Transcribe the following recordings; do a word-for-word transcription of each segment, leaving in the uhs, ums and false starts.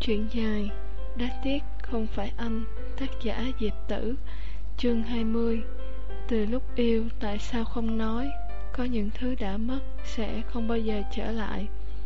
Chuyện dài, đáng tiếc không phải anh. Tác giả Diệp Tử. Chương hai mươi. Từ lúc yêu tại sao không nói? Có những thứ đã mất sẽ không bao giờ trở lại.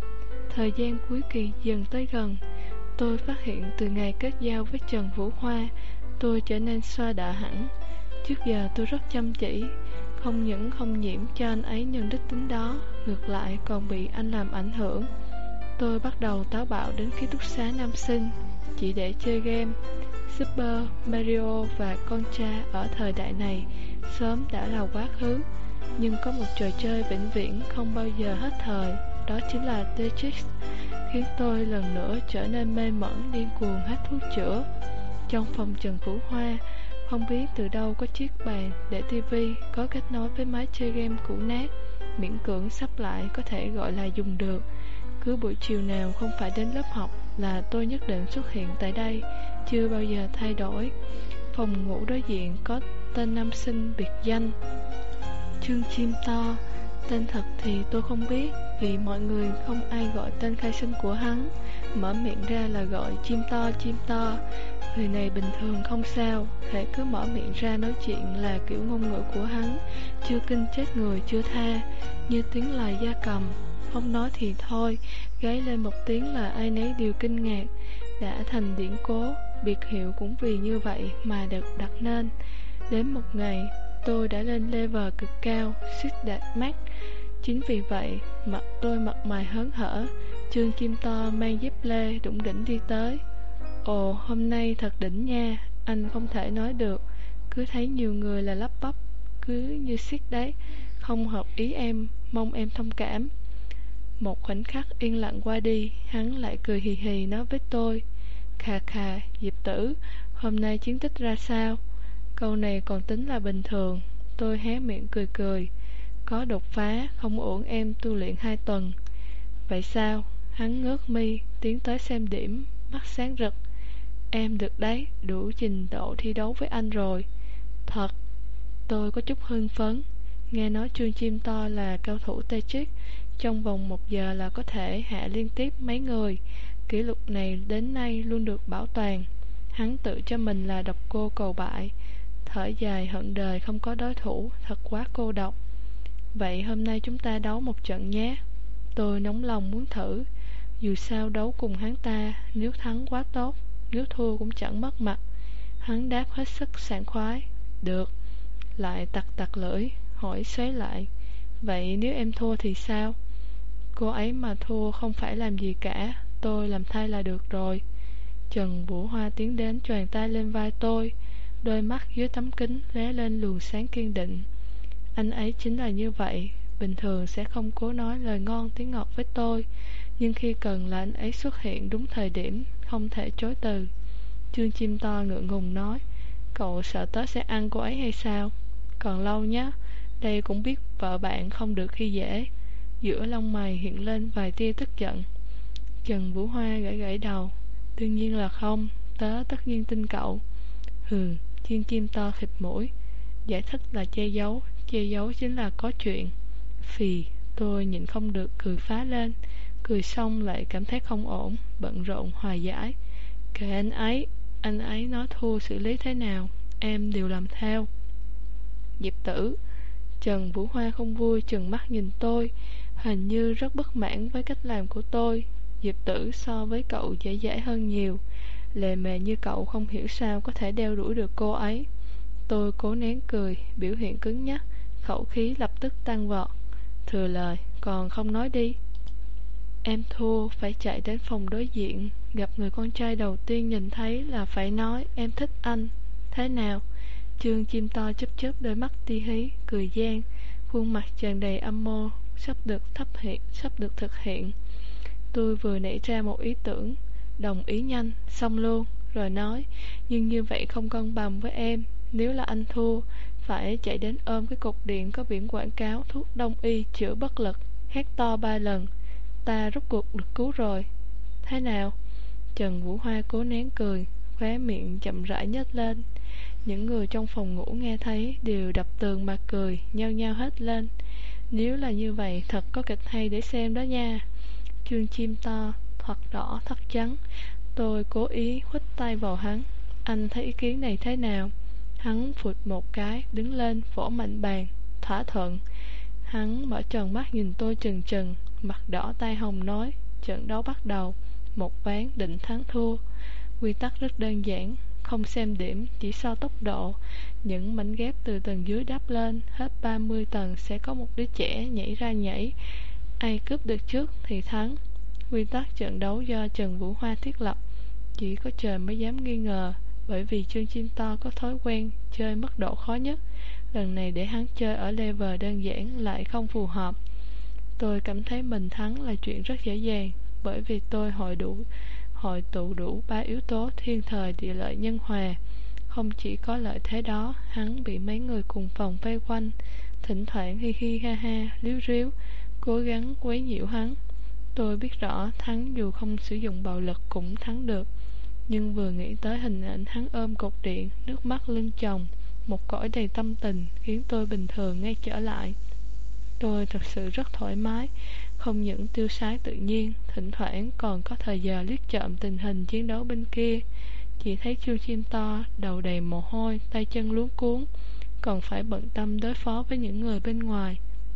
Thời gian cuối kỳ dần tới gần. Tôi phát hiện từ ngày kết giao với Trần Vũ Hoa, tôi trở nên xoa đà hẳn. Trước giờ tôi rất chăm chỉ, không những không nhiễm cho anh ấy nhân đức tính đó, ngược lại còn bị anh làm ảnh hưởng. Tôi bắt đầu táo bạo đến ký túc xá nam sinh, chỉ để chơi game. Super Mario và Contra ở thời đại này sớm đã là quá khứ. Nhưng có một trò chơi vĩnh viễn không bao giờ hết thời, đó chính là Tetris, khiến tôi lần nữa trở nên mê mẩn điên cuồng hết thuốc chữa. Trong phòng Trần Vũ Hoa, không biết từ đâu có chiếc bàn để tivi có kết nối với máy chơi game cũ nát, miễn cưỡng sắp lại có thể gọi là dùng được. Cứ buổi chiều nào không phải đến lớp học là tôi nhất định xuất hiện tại đây, chưa bao giờ thay đổi. Phòng ngủ đối diện có tên nam sinh biệt danh Trương Chim To. Tên thật thì tôi không biết, vì mọi người không ai gọi tên khai sinh của hắn, mở miệng ra là gọi chim to chim to. Người này bình thường không sao, hễ cứ mở miệng ra nói chuyện là kiểu ngôn ngữ của hắn chưa kinh chết người chưa tha, như tiếng là gia cầm. Không nói thì thôi, gáy lên một tiếng là ai nấy đều kinh ngạc. Đã thành điển cố, biệt hiệu cũng vì như vậy mà được đặt nên. Đến một ngày, tôi đã lên level cực cao, suýt đạt max. Chính vì vậy, mặt tôi mặt mày hớn hở. Trương Chim To mang dép lê đủng đỉnh đi tới. Ồ, hôm nay thật đỉnh nha, anh không thể nói được. Cứ thấy nhiều người là lắp bắp, cứ như siết đấy. Không hợp ý em, mong em thông cảm. Một khoảnh khắc yên lặng qua đi, hắn lại cười hì hì nói với tôi: Khà khà, Diệp Tử, hôm nay chiến tích ra sao? Câu này còn tính là bình thường. Tôi hé miệng cười cười. Có đột phá, không uổng em tu luyện hai tuần. Vậy sao? Hắn ngước mi, tiến tới xem điểm, mắt sáng rực. Em được đấy, đủ trình độ thi đấu với anh rồi. Thật. Tôi có chút hưng phấn. Nghe nói Trương Chim To là cao thủ Tetris, trong vòng một giờ là có thể hạ liên tiếp mấy người. Kỷ lục này đến nay luôn được bảo toàn. Hắn tự cho mình là độc cô cầu bại. Thở dài hận đời không có đối thủ, thật quá cô độc. Vậy hôm nay chúng ta đấu một trận nhé. Tôi nóng lòng muốn thử. Dù sao đấu cùng hắn ta, nếu thắng quá tốt, nếu thua cũng chẳng mất mặt. Hắn đáp hết sức sảng khoái. Được. Lại tặc tặc lưỡi, hỏi xoáy lại. Vậy nếu em thua thì sao? Cô ấy mà thua không phải làm gì cả, tôi làm thay là được rồi. Trần Vũ Hoa tiến đến choàng tay lên vai tôi, đôi mắt dưới tấm kính lóe lên luồng sáng kiên định. Anh ấy chính là như vậy, bình thường sẽ không cố nói lời ngon tiếng ngọt với tôi, nhưng khi cần là anh ấy xuất hiện đúng thời điểm, không thể chối từ. Trương Chim To ngượng ngùng nói: Cậu sợ tớ sẽ ăn cô ấy hay sao? Còn lâu nhé, đây cũng biết vợ bạn không được khi dễ. Giữa lông mày hiện lên vài tia tức giận. Trần Vũ Hoa gãi gãi đầu. Đương nhiên là không, tớ tất nhiên tin cậu. Hừ, Thiên Chim To khịt mũi. Giải thích là che giấu, che giấu chính là có chuyện. Phì, tôi nhịn không được cười phá lên. Cười xong lại cảm thấy không ổn, bận rộn hòa giải. Kệ anh ấy, anh ấy nói thua xử lý thế nào, em đều làm theo. Diệp Tử. Trần Vũ Hoa không vui trừng mắt nhìn tôi, hình như rất bất mãn với cách làm của tôi. Diệp Tử so với cậu dễ dãi hơn nhiều. Lề mề như cậu không hiểu sao có thể đeo đuổi được cô ấy. Tôi cố nén cười, biểu hiện cứng nhắc, khẩu khí lập tức tăng vọt. Thừa lời, còn không nói đi. Em thua, phải chạy đến phòng đối diện, gặp người con trai đầu tiên nhìn thấy là phải nói em thích anh. Thế nào? Trương Chim To chớp chớp đôi mắt ti hí, cười gian, khuôn mặt tràn đầy âm mưu, sắp được thấp hiện, sắp được thực hiện. Tôi vừa nảy ra một ý tưởng, đồng ý nhanh, xong luôn, rồi nói, nhưng như vậy không cân bằng với em. Nếu là anh thua, phải chạy đến ôm cái cục điện có biển quảng cáo thuốc đông y chữa bất lực, hét to ba lần. Ta rốt cuộc được cứu rồi. Thế nào? Trần Vũ Hoa cố nén cười, khóe miệng chậm rãi nhếch lên. Những người trong phòng ngủ nghe thấy đều đập tường mà cười, nhao nhao hết lên. Nếu là như vậy, thật có kịch hay để xem đó nha. Trương Chim To, thật đỏ thật trắng, Tôi cố ý huých tay vào hắn. Anh thấy ý kiến này thế nào? Hắn phụt một cái, đứng lên, vỗ mạnh bàn. Thỏa thuận. Hắn mở tròn mắt nhìn tôi chừng chừng, mặt đỏ tai hồng nói, trận đấu bắt đầu, một ván định thắng thua. Quy tắc rất đơn giản, không xem điểm, chỉ so tốc độ. Những mảnh ghép từ tầng dưới đáp lên, hết ba mươi tầng sẽ có một đứa trẻ nhảy ra nhảy. Ai cướp được trước thì thắng. Quy tắc trận đấu do Trần Vũ Hoa thiết lập, chỉ có trời mới dám nghi ngờ, bởi vì Trương Chim To có thói quen chơi mức độ khó nhất. Lần này để hắn chơi ở level đơn giản lại không phù hợp. Tôi cảm thấy mình thắng là chuyện rất dễ dàng, bởi vì tôi hội đủ hội tụ đủ ba yếu tố thiên thời địa lợi nhân hòa. Không chỉ có lợi thế đó, hắn bị mấy người cùng phòng vây quanh, thỉnh thoảng hi hi ha ha, líu ríu, cố gắng quấy nhiễu hắn. Tôi biết rõ thắng dù không sử dụng bạo lực cũng thắng được, nhưng vừa nghĩ tới hình ảnh hắn ôm cột điện, nước mắt lưng chồng, một cõi đầy tâm tình, khiến tôi bình thường ngay trở lại. Tôi thật sự rất thoải mái, không những tiêu sái tự nhiên, thỉnh thoảng còn có thời giờ liếc trộm tình hình chiến đấu bên kia. Chỉ thấy Trương Chim To đầu đầy mồ hôi, tay chân luống cuống, còn phải bận tâm đối phó với những người bên ngoài.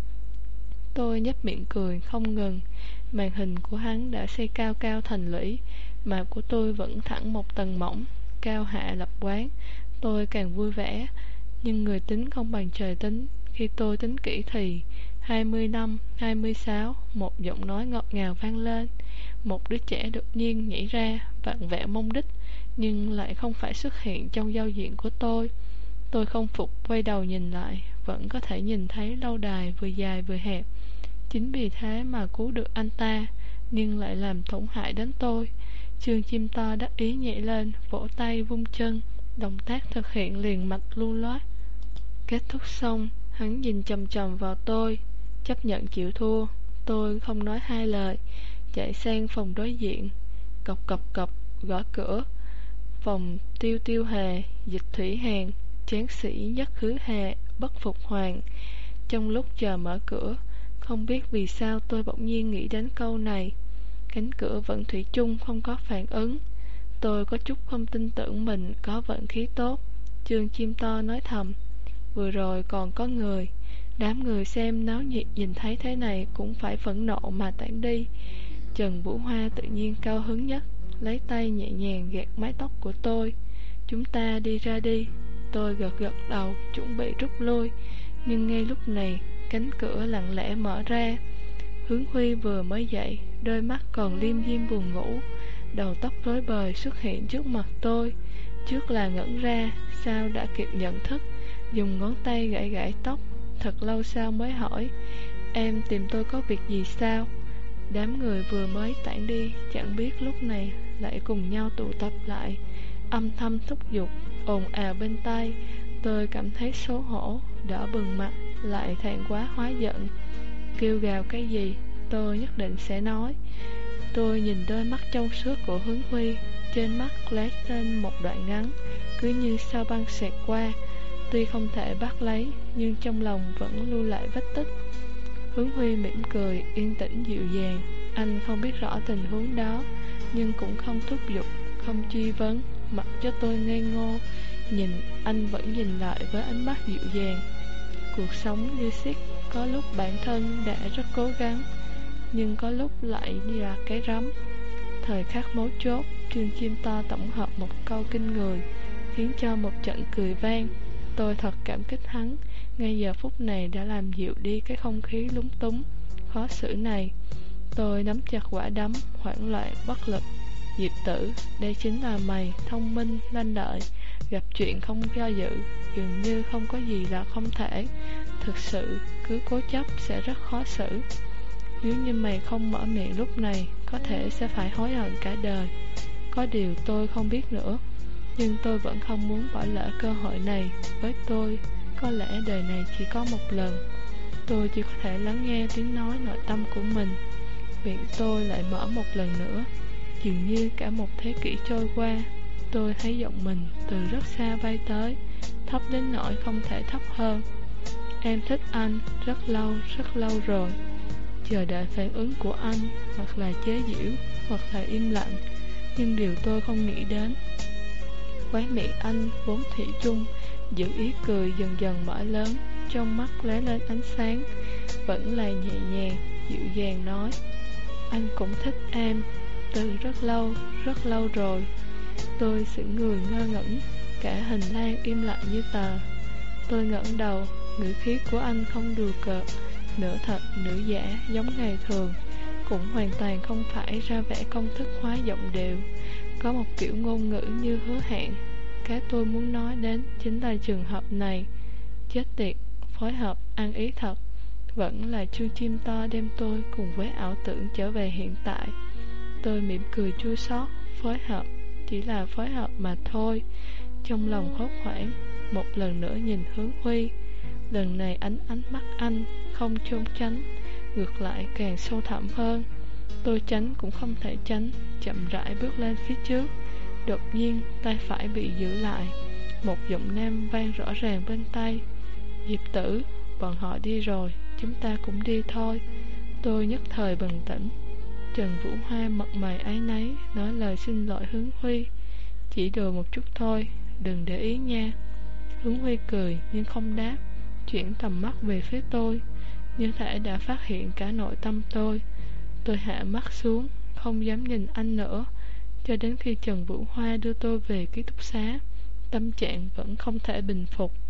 Tôi nhếch miệng cười không ngừng. Màn hình của hắn đã xây cao cao thành lũy, mà của tôi vẫn thẳng một tầng mỏng, cao hạ lập quán. Tôi càng vui vẻ, nhưng người tính không bằng trời tính. Khi tôi tính kỹ thì hai mươi năm, hai mươi sáu, một giọng nói ngọt ngào vang lên. Một đứa trẻ đột nhiên nhảy ra, vặn vẹo mông đích, nhưng lại không phải xuất hiện trong giao diện của tôi. Tôi không phục, quay đầu nhìn lại, vẫn có thể nhìn thấy lâu đài vừa dài vừa hẹp. Chính vì thế mà cứu được anh ta, nhưng lại làm tổn hại đến tôi. Trương Chim To đắc ý nhảy lên, vỗ tay vung chân, động tác thực hiện liền mạch lưu loát. Kết thúc xong, hắn nhìn chằm chằm vào tôi, chấp nhận chịu thua. Tôi không nói hai lời, chạy sang phòng đối diện, cộc cộc cộc, gõ cửa. Phòng Tiêu Tiêu Hề, Dịch Thủy Hàn, Tráng Sĩ Nhất Khứ Hề, Bất Phục Hoàng. Trong lúc chờ mở cửa, không biết vì sao tôi bỗng nhiên nghĩ đến câu này. Cánh cửa vẫn thủy chung không có phản ứng. Tôi có chút không tin tưởng mình có vận khí tốt. Trương Chim To nói thầm, vừa rồi còn có người. Đám người xem náo nhiệt nhìn thấy thế này cũng phải phẫn nộ mà tản đi. Trần Vũ Hoa tự nhiên cao hứng nhất, lấy tay nhẹ nhàng gạt mái tóc của tôi. Chúng ta đi ra đi. Tôi gật gật đầu, chuẩn bị rút lui. Nhưng ngay lúc này, cánh cửa lặng lẽ mở ra. Hướng Huy vừa mới dậy, đôi mắt còn liêm diêm buồn ngủ, đầu tóc rối bời xuất hiện trước mặt tôi. Trước là ngẩn ra, sau đã kịp nhận thức, dùng ngón tay gãi gãi tóc. Thật lâu sau mới hỏi, em tìm tôi có việc gì sao? Đám người vừa mới tản đi, chẳng biết lúc này lại cùng nhau tụ tập lại, âm thầm thúc giục, ồn ào bên tai. Tôi cảm thấy xấu hổ, đỏ bừng mặt, lại thẹn quá hóa giận. Kêu gào cái gì, tôi nhất định sẽ nói. Tôi nhìn đôi mắt trong suốt của Hướng Huy, trên mắt lóe lên một đoạn ngắn, cứ như sao băng xẹt qua. Tuy không thể bắt lấy, nhưng trong lòng vẫn lưu lại vết tích. Hướng Huy mỉm cười, yên tĩnh dịu dàng. Anh không biết rõ tình huống đó, nhưng cũng không thúc giục, không truy vấn, mặc cho tôi ngây ngô. Nhìn, anh vẫn nhìn lại với ánh mắt dịu dàng. Cuộc sống như xiết, có lúc bản thân đã rất cố gắng, nhưng có lúc lại như là cái rắm. Thời khắc mấu chốt, Trương Chim To tổng hợp một câu kinh người, khiến cho một trận cười vang. Tôi thật cảm kích hắn, ngay giờ phút này đã làm dịu đi cái không khí lúng túng, khó xử này. Tôi nắm chặt quả đấm, hoảng loạn, bất lực. Diệp Tử, đây chính là mày, thông minh, lanh lợi, gặp chuyện không do dự, dường như không có gì là không thể. Thực sự, cứ cố chấp sẽ rất khó xử. Nếu như mày không mở miệng lúc này, có thể sẽ phải hối hận cả đời. Có điều tôi không biết nữa, nhưng tôi vẫn không muốn bỏ lỡ cơ hội này. Với tôi, có lẽ đời này chỉ có một lần. Tôi chỉ có thể lắng nghe tiếng nói nội tâm của mình. Miệng tôi lại mở một lần nữa. Dường như cả một thế kỷ trôi qua, tôi thấy giọng mình từ rất xa bay tới, thấp đến nỗi không thể thấp hơn. Em thích anh rất lâu, rất lâu rồi. Chờ đợi phản ứng của anh, hoặc là chế giễu, hoặc là im lặng. Nhưng điều tôi không nghĩ đến, khóe miệng anh vốn thủy chung giữ ý cười dần dần mở lớn, trong mắt lóe lên ánh sáng, vẫn là nhẹ nhàng, dịu dàng nói: anh cũng thích em, từ rất lâu, rất lâu rồi. Tôi sững người ngơ ngẩn, cả hành lang im lặng như tờ. Tôi ngẩng đầu, ngữ khí của anh không đùa cợt, nửa thật nửa giả giống ngày thường, cũng hoàn toàn không phải ra vẻ công thức hóa giọng điệu, có một kiểu ngôn ngữ như hứa hẹn. Cái tôi muốn nói đến chính là trường hợp này. Chết tiệt, phối hợp ăn ý thật. Vẫn là chu chim to đem tôi cùng với ảo tưởng trở về hiện tại. Tôi mỉm cười chua xót. Phối hợp, chỉ là phối hợp mà thôi. Trong lòng hốt hoảng, một lần nữa nhìn hướng Huy. Lần này ánh ánh mắt anh không trốn tránh, ngược lại càng sâu thẳm hơn. Tôi tránh cũng không thể tránh, chậm rãi bước lên phía trước. Đột nhiên tay phải bị giữ lại. Một giọng nam vang rõ ràng bên tay: Diệp Tử, bọn họ đi rồi, chúng ta cũng đi thôi. Tôi nhất thời bừng tỉnh. Trần Vũ Hoa mặt mày áy náy, nói lời xin lỗi hướng Huy: chỉ đùa một chút thôi, đừng để ý nha. Hướng Huy cười nhưng không đáp, chuyển tầm mắt về phía tôi, như thể đã phát hiện cả nội tâm tôi. Tôi hạ mắt xuống, không dám nhìn anh nữa, cho đến khi Trần Vũ Hoa đưa tôi về ký túc xá. Tâm trạng vẫn không thể bình phục.